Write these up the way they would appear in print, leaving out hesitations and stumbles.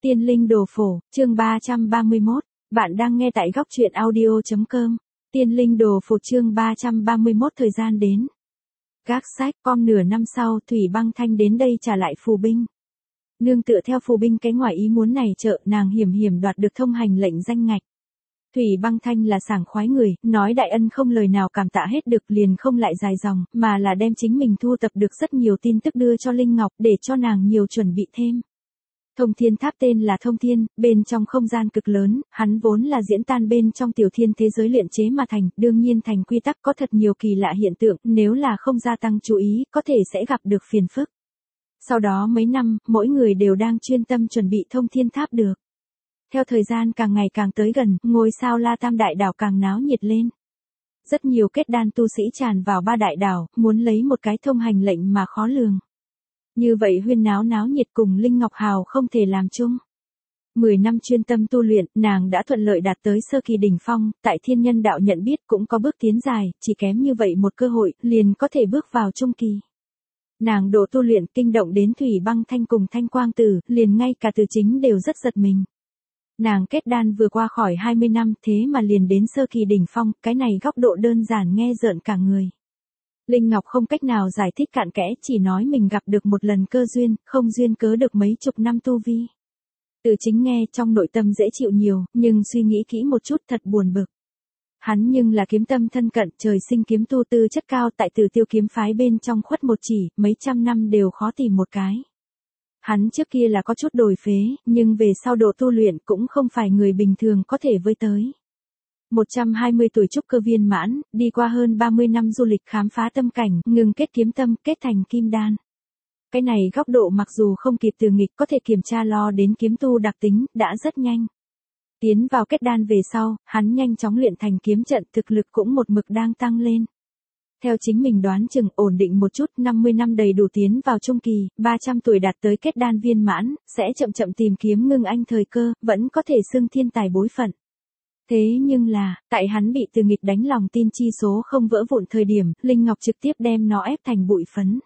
Tiên linh đồ phổ, chương 331, bạn đang nghe tại góc truyện audio.com. Tiên linh đồ phổ chương 331 thời gian đến. Gác sách, nửa năm sau Thủy Băng Thanh đến đây trả lại phù binh. Nương tựa theo phù binh cái ngoài ý muốn này nàng hiểm hiểm đoạt được thông hành lệnh danh ngạch. Thủy Băng Thanh là sảng khoái người, nói đại ân không lời nào cảm tạ hết được liền không lại dài dòng, mà là đem chính mình thu tập được rất nhiều tin tức đưa cho Linh Ngọc để cho nàng nhiều chuẩn bị thêm. Thông thiên tháp tên là Thông Thiên, bên trong không gian cực lớn, hắn vốn là diễn tan bên trong tiểu thiên thế giới luyện chế mà thành, đương nhiên thành quy tắc có thật nhiều kỳ lạ hiện tượng, nếu là không gia tăng chú ý, có thể sẽ gặp được phiền phức. Sau đó mấy năm, mỗi người đều đang chuyên tâm chuẩn bị Thông Thiên tháp được. Theo thời gian càng ngày càng tới gần, ngôi sao La Tam đại đảo càng náo nhiệt lên. Rất nhiều kết đan tu sĩ tràn vào ba đại đảo, muốn lấy một cái thông hành lệnh mà khó lường. Như vậy huyên náo nhiệt cùng Linh Ngọc Hào không thể làm chung. 10 năm chuyên tâm tu luyện, nàng đã thuận lợi đạt tới sơ kỳ đỉnh phong, tại thiên nhân đạo nhận biết cũng có bước tiến dài, chỉ kém như vậy một cơ hội, liền có thể bước vào trung kỳ. Nàng độ tu luyện kinh động đến Thủy Băng Thanh cùng Thanh Quang Tử, liền ngay cả Từ Chính đều rất giật mình. Nàng kết đan vừa qua khỏi 20 năm thế mà liền đến sơ kỳ đỉnh phong, cái này góc độ đơn giản nghe rợn cả người. Linh Ngọc không cách nào giải thích cặn kẽ, chỉ nói mình gặp được một lần cơ duyên, không duyên cớ được mấy chục năm tu vi. Từ Chính nghe trong nội tâm dễ chịu nhiều, nhưng suy nghĩ kỹ một chút thật buồn bực. Hắn nhưng là kiếm tâm thân cận, trời sinh kiếm tu tư chất cao tại Tử Tiêu kiếm phái bên trong khuất một chỉ, mấy trăm năm đều khó tìm một cái. Hắn trước kia là có chút đổi phế, nhưng về sau độ tu luyện cũng không phải người bình thường có thể với tới. 120 tuổi trúc cơ viên mãn, đi qua hơn 30 năm du lịch khám phá tâm cảnh, ngừng kết kiếm tâm, kết thành kim đan. Cái này góc độ mặc dù không kịp từ nghịch có thể kiểm tra lo đến kiếm tu đặc tính, đã rất nhanh. Tiến vào kết đan về sau, hắn nhanh chóng luyện thành kiếm trận, thực lực cũng một mực đang tăng lên. Theo chính mình đoán chừng ổn định một chút, 50 năm đầy đủ tiến vào trung kỳ, 300 tuổi đạt tới kết đan viên mãn, sẽ chậm chậm tìm kiếm ngưng anh thời cơ, vẫn có thể xưng thiên tài bối phận. Thế nhưng là, tại hắn bị từ nghịch đánh lòng tin chi số không vỡ vụn thời điểm, Linh Ngọc trực tiếp đem nó ép thành bụi phấn.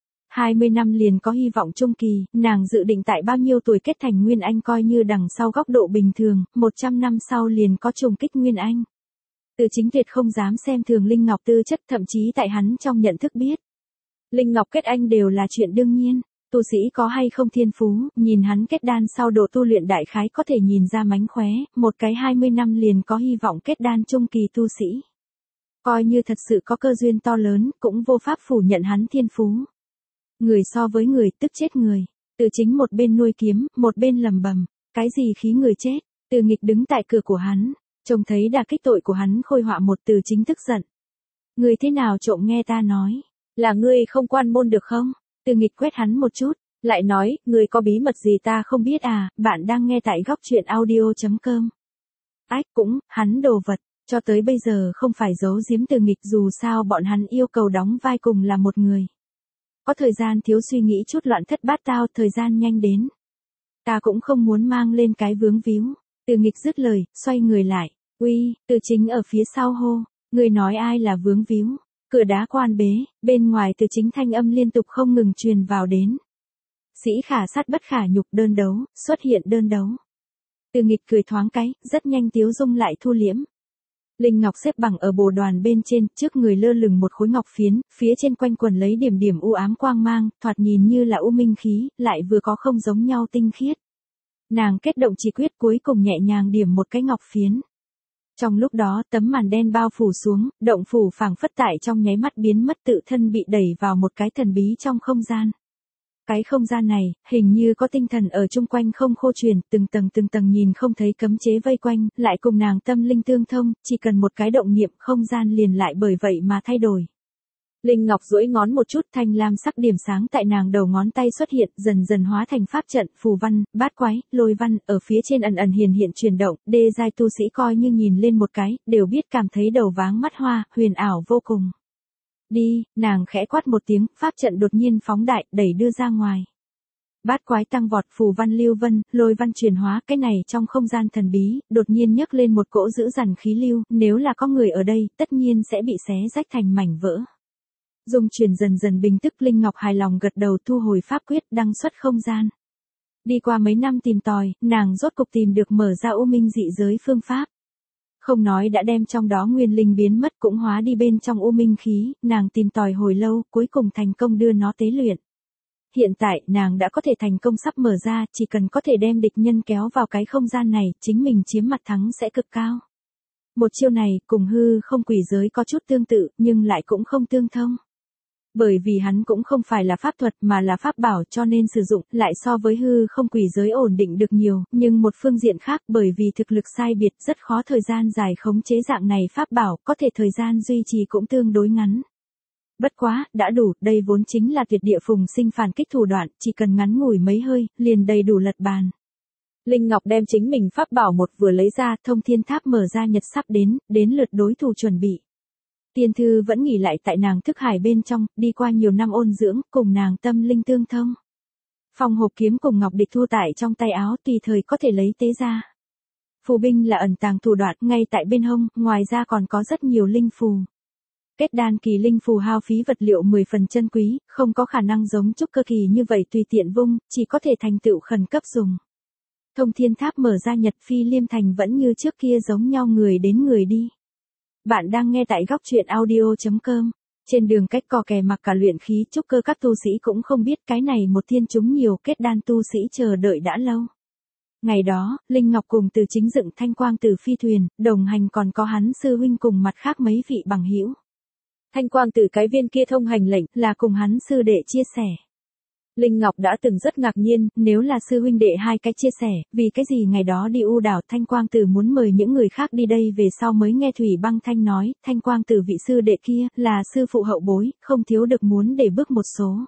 20 năm liền có hy vọng trung kỳ, nàng dự định tại bao nhiêu tuổi kết thành Nguyên Anh coi như đằng sau góc độ bình thường, 100 năm sau liền có trùng kích Nguyên Anh. Từ Chính tuyệt không dám xem thường Linh Ngọc tư chất, thậm chí tại hắn trong nhận thức biết. Linh Ngọc kết anh đều là chuyện đương nhiên, tu sĩ có hay không thiên phú, nhìn hắn kết đan sau độ tu luyện đại khái có thể nhìn ra mánh khóe, một cái 20 năm liền có hy vọng kết đan trung kỳ tu sĩ. Coi như thật sự có cơ duyên to lớn, cũng vô pháp phủ nhận hắn thiên phú. Người so với người tức chết người, Từ Chính một bên nuôi kiếm, một bên lầm bầm, cái gì khí người chết, Từ nghịch đứng tại cửa của hắn. Trông thấy đả kích tội của hắn khôi họa một Từ Chính tức giận. Người thế nào trộm nghe ta nói, là ngươi không quan môn được không? Từ nghịch quét hắn một chút, lại nói, ngươi có bí mật gì ta không biết à, bạn đang nghe tại góc truyện audio.com. Ách cũng, hắn đồ vật, cho tới bây giờ không phải giấu giếm Từ nghịch dù sao bọn hắn yêu cầu đóng vai cùng là một người. Có thời gian thiếu suy nghĩ chút loạn thất bát tao, thời gian nhanh đến. Ta cũng không muốn mang lên cái vướng víu. Từ nghịch dứt lời, xoay người lại. Uy, Từ Chính ở phía sau hô, người nói ai là vướng víu, cửa đá quan bế, bên ngoài Từ Chính thanh âm liên tục không ngừng truyền vào đến. Sĩ khả sát bất khả nhục, đơn đấu, xuất hiện đơn đấu. Từ nghịch cười thoáng cái, rất nhanh tiếu dung lại thu liễm. Linh Ngọc xếp bằng ở bồ đoàn bên trên, trước người lơ lửng một khối ngọc phiến, phía trên quanh quần lấy điểm điểm u ám quang mang, thoạt nhìn như là u minh khí, lại vừa có không giống nhau tinh khiết. Nàng kết động chỉ quyết cuối cùng nhẹ nhàng điểm một cái ngọc phiến. Trong lúc đó tấm màn đen bao phủ xuống, động phủ phảng phất tại trong nháy mắt biến mất, tự thân bị đẩy vào một cái thần bí trong không gian. Cái không gian này, hình như có tinh thần ở chung quanh không khô truyền, từng tầng nhìn không thấy cấm chế vây quanh, lại cùng nàng tâm linh tương thông, chỉ cần một cái động niệm không gian liền lại bởi vậy mà thay đổi. Linh Ngọc duỗi ngón một chút, thanh lam sắc điểm sáng tại nàng đầu ngón tay xuất hiện, dần dần hóa thành pháp trận, phù văn, bát quái, lôi văn, ở phía trên ẩn ẩn hiện chuyển động, đê giai tu sĩ coi như nhìn lên một cái, đều biết cảm thấy đầu váng mắt hoa, huyền ảo vô cùng. Đi, nàng khẽ quát một tiếng, pháp trận đột nhiên phóng đại, đẩy đưa ra ngoài. Bát quái tăng vọt, phù văn lưu vân, lôi văn chuyển hóa, cái này trong không gian thần bí, đột nhiên nhấc lên một cỗ dữ dằn khí lưu, nếu là có người ở đây, tất nhiên sẽ bị xé rách thành mảnh vỡ. Dung chuyển dần dần bình tức, Linh Ngọc hài lòng gật đầu thu hồi pháp quyết, đăng xuất không gian. Đi qua mấy năm tìm tòi, nàng rốt cục tìm được mở ra U Minh dị giới phương pháp. Không nói đã đem trong đó nguyên linh biến mất cũng hóa đi bên trong U Minh khí, nàng tìm tòi hồi lâu, cuối cùng thành công đưa nó tế luyện. Hiện tại, nàng đã có thể thành công sắp mở ra, chỉ cần có thể đem địch nhân kéo vào cái không gian này, chính mình chiếm mặt thắng sẽ cực cao. Một chiêu này, cùng hư không quỷ giới có chút tương tự, nhưng lại cũng không tương thông. Bởi vì hắn cũng không phải là pháp thuật mà là pháp bảo cho nên sử dụng lại so với hư không quỷ giới ổn định được nhiều, nhưng một phương diện khác bởi vì thực lực sai biệt rất khó thời gian dài khống chế dạng này pháp bảo, có thể thời gian duy trì cũng tương đối ngắn. Bất quá, đã đủ, đây vốn chính là tuyệt địa phùng sinh phản kích thủ đoạn, chỉ cần ngắn ngủi mấy hơi, liền đầy đủ lật bàn. Linh Ngọc đem chính mình pháp bảo một vừa lấy ra, Thông Thiên Tháp mở ra nhật sắp đến lượt đối thủ chuẩn bị. Tiên thư vẫn nghỉ lại tại nàng thức hải bên trong, đi qua nhiều năm ôn dưỡng, cùng nàng tâm linh tương thông. Phong hộp kiếm cùng ngọc địch thu tại trong tay áo tùy thời có thể lấy tế ra. Phù binh là ẩn tàng thủ đoạn ngay tại bên hông, ngoài ra còn có rất nhiều linh phù. Kết đan kỳ linh phù hao phí vật liệu 10 phần chân quý, không có khả năng giống trúc cơ kỳ như vậy tùy tiện vung, chỉ có thể thành tựu khẩn cấp dùng. Thông Thiên Tháp mở ra Nhật Phi Liêm Thành vẫn như trước kia giống nhau người đến người đi. Bạn đang nghe tại góc truyện audio.com. Trên đường cách cò kè mặc cả luyện khí trúc cơ các tu sĩ cũng không biết cái này một thiên chúng nhiều kết đan tu sĩ chờ đợi đã lâu. Ngày đó, Linh Ngọc cùng Từ Chính dựng thanh quang tử phi thuyền, đồng hành còn có hắn sư huynh cùng mặt khác mấy vị bằng hữu. Thanh quang tử cái viên kia thông hành lệnh là cùng hắn sư đệ chia sẻ. Linh Ngọc đã từng rất ngạc nhiên, nếu là sư huynh đệ hai cái chia sẻ, vì cái gì ngày đó đi U đảo Thanh Quang Tử muốn mời những người khác đi đây về sau mới nghe Thủy Băng Thanh nói, Thanh Quang Tử vị sư đệ kia, là sư phụ hậu bối, không thiếu được muốn để bước một số.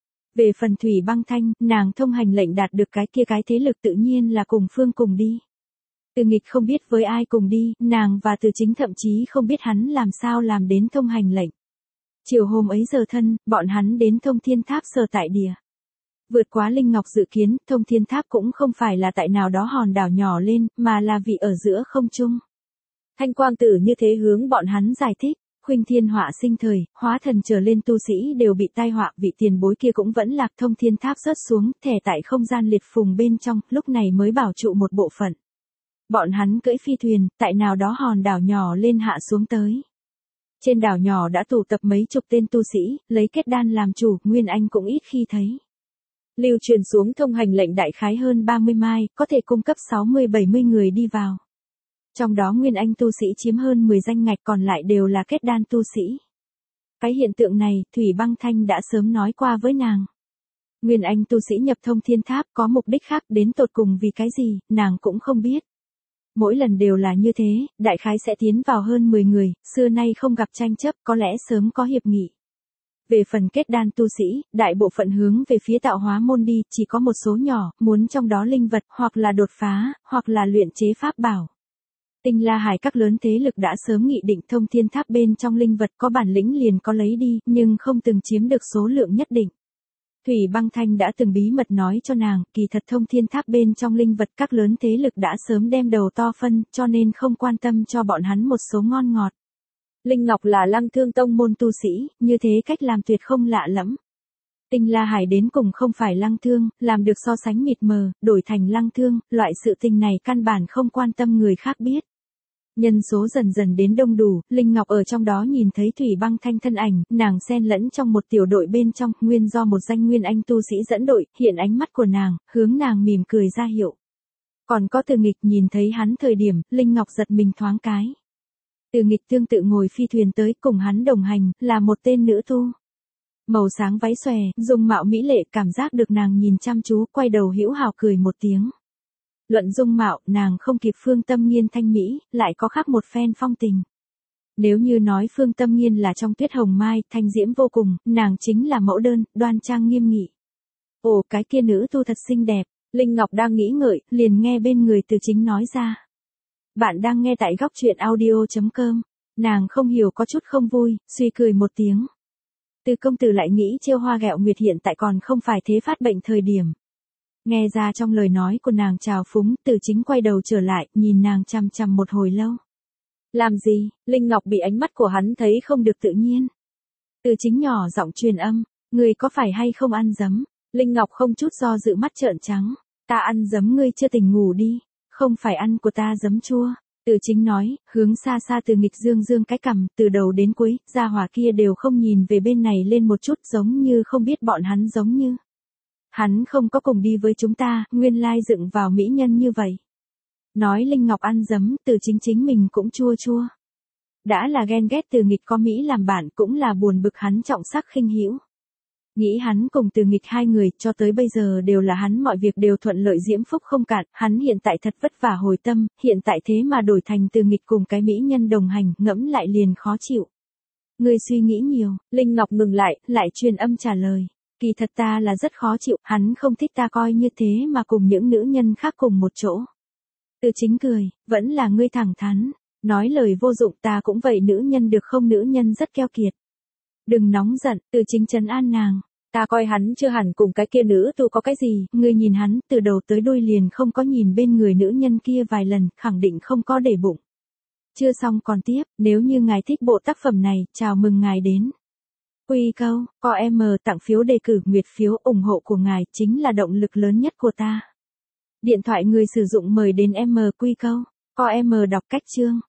Về phần Thủy Băng Thanh, nàng thông hành lệnh đạt được cái kia cái thế lực tự nhiên là cùng phương cùng đi. Từ Nghịch không biết với ai cùng đi, nàng và Từ Chính thậm chí không biết hắn làm sao làm đến thông hành lệnh. Chiều hôm ấy giờ thân, bọn hắn đến Thông Thiên Tháp sở tại địa. Vượt quá Linh Ngọc dự kiến, Thông Thiên Tháp cũng không phải là tại nào đó hòn đảo nhỏ lên, mà là vị ở giữa không trung. Thanh Quang Tử như thế hướng bọn hắn giải thích, khuynh thiên họa sinh thời, hóa thần trở lên tu sĩ đều bị tai họa, vị tiền bối kia cũng vẫn lạc Thông Thiên Tháp rớt xuống, thẻ tại không gian liệt phùng bên trong, lúc này mới bảo trụ một bộ phận. Bọn hắn cưỡi phi thuyền, tại nào đó hòn đảo nhỏ lên hạ xuống tới. Trên đảo nhỏ đã tụ tập mấy chục tên tu sĩ, lấy kết đan làm chủ, Nguyên Anh cũng ít khi thấy. Lưu truyền xuống thông hành lệnh đại khái hơn 30 mai, có thể cung cấp 60-70 người đi vào. Trong đó Nguyên Anh tu sĩ chiếm hơn 10 danh ngạch, còn lại đều là kết đan tu sĩ. Cái hiện tượng này, Thủy Băng Thanh đã sớm nói qua với nàng. Nguyên Anh tu sĩ nhập Thông Thiên Tháp có mục đích khác, đến tột cùng vì cái gì, nàng cũng không biết. Mỗi lần đều là như thế, đại khái sẽ tiến vào hơn 10 người, xưa nay không gặp tranh chấp, có lẽ sớm có hiệp nghị. Về phần kết đan tu sĩ, đại bộ phận hướng về phía tạo hóa môn đi, chỉ có một số nhỏ, muốn trong đó linh vật, hoặc là đột phá, hoặc là luyện chế pháp bảo. Tinh La Hải các lớn thế lực đã sớm nghị định Thông Thiên Tháp bên trong linh vật có bản lĩnh liền có lấy đi, nhưng không từng chiếm được số lượng nhất định. Thủy Băng Thanh đã từng bí mật nói cho nàng, kỳ thật Thông Thiên Tháp bên trong linh vật các lớn thế lực đã sớm đem đầu to phân, cho nên không quan tâm cho bọn hắn một số ngon ngọt. Linh Ngọc là Lăng Thương tông môn tu sĩ, như thế cách làm tuyệt không lạ lẫm. Tinh La Hải đến cùng không phải Lăng Thương, làm được so sánh mịt mờ, đổi thành Lăng Thương, loại sự tình này căn bản không quan tâm người khác biết. Nhân số dần dần đến đông đủ, Linh Ngọc ở trong đó nhìn thấy Thủy Băng Thanh thân ảnh, nàng xen lẫn trong một tiểu đội bên trong, nguyên do một danh Nguyên Anh tu sĩ dẫn đội, hiện ánh mắt của nàng, hướng nàng mỉm cười ra hiệu. Còn có Từ Nghịch nhìn thấy hắn thời điểm, Linh Ngọc giật mình thoáng cái. Từ Nghịch tương tự ngồi phi thuyền tới cùng hắn đồng hành, là một tên nữ tu. Màu sáng váy xòe, dung mạo mỹ lệ, cảm giác được nàng nhìn chăm chú, quay đầu hữu hào cười một tiếng. Luận dung mạo, nàng không kịp Phương Tâm Nghiên thanh mỹ, lại có khác một phen phong tình. Nếu như nói Phương Tâm Nghiên là trong Tuyết Hồng Mai, thanh diễm vô cùng, nàng chính là mẫu đơn, đoan trang nghiêm nghị. Ồ, cái kia nữ tu thật xinh đẹp, Linh Ngọc đang nghĩ ngợi, liền nghe bên người Từ Chính nói ra. Bạn đang nghe tại góc truyện audio.com, nàng không hiểu có chút không vui, suy cười một tiếng. Từ công tử lại nghĩ trêu hoa ghẹo nguyệt hiện tại còn không phải thế phát bệnh thời điểm. Nghe ra trong lời nói của nàng trào phúng, Từ Chính quay đầu trở lại, nhìn nàng chằm chằm một hồi lâu. Làm gì? Linh Ngọc bị ánh mắt của hắn thấy không được tự nhiên. Từ Chính nhỏ giọng truyền âm, người có phải hay không ăn dấm? Linh Ngọc không chút do dự mắt trợn trắng. Ta ăn giấm ngươi chưa tỉnh ngủ đi, không phải ăn của ta giấm chua. Từ Chính nói, hướng xa xa Từ Nghịch dương dương cái cằm, từ đầu đến cuối, gia hỏa kia đều không nhìn về bên này lên một chút, giống như không biết bọn hắn, giống như hắn không có cùng đi với chúng ta, nguyên lai dựng vào mỹ nhân như vậy. Nói Linh Ngọc ăn giấm, Từ Chính chính mình cũng chua chua. Đã là ghen ghét Từ Nghịch có Mỹ làm bạn, cũng là buồn bực hắn trọng sắc khinh hữu. Nghĩ hắn cùng Từ Nghịch hai người cho tới bây giờ đều là hắn, mọi việc đều thuận lợi diễm phúc không cạn, hắn hiện tại thật vất vả hồi tâm, hiện tại thế mà đổi thành Từ Nghịch cùng cái mỹ nhân đồng hành, ngẫm lại liền khó chịu. Ngươi suy nghĩ nhiều, Linh Ngọc ngừng lại truyền âm trả lời. Kỳ thật ta là rất khó chịu, hắn không thích ta coi như thế mà cùng những nữ nhân khác cùng một chỗ. Từ Chính cười, vẫn là ngươi thẳng thắn, nói lời vô dụng, ta cũng vậy, nữ nhân được không, nữ nhân rất keo kiệt. Đừng nóng giận, Từ Chính trấn an nàng. Ta coi hắn chưa hẳn cùng cái kia nữ tu có cái gì, ngươi nhìn hắn, từ đầu tới đuôi liền không có nhìn bên người nữ nhân kia vài lần, khẳng định không có để bụng. Chưa xong còn tiếp, nếu như ngài thích bộ tác phẩm này, chào mừng ngài đến. Quy câu, co em tặng phiếu đề cử, nguyệt phiếu ủng hộ của ngài chính là động lực lớn nhất của ta. Điện thoại người sử dụng mời đến quy câu, co em đọc cách chương.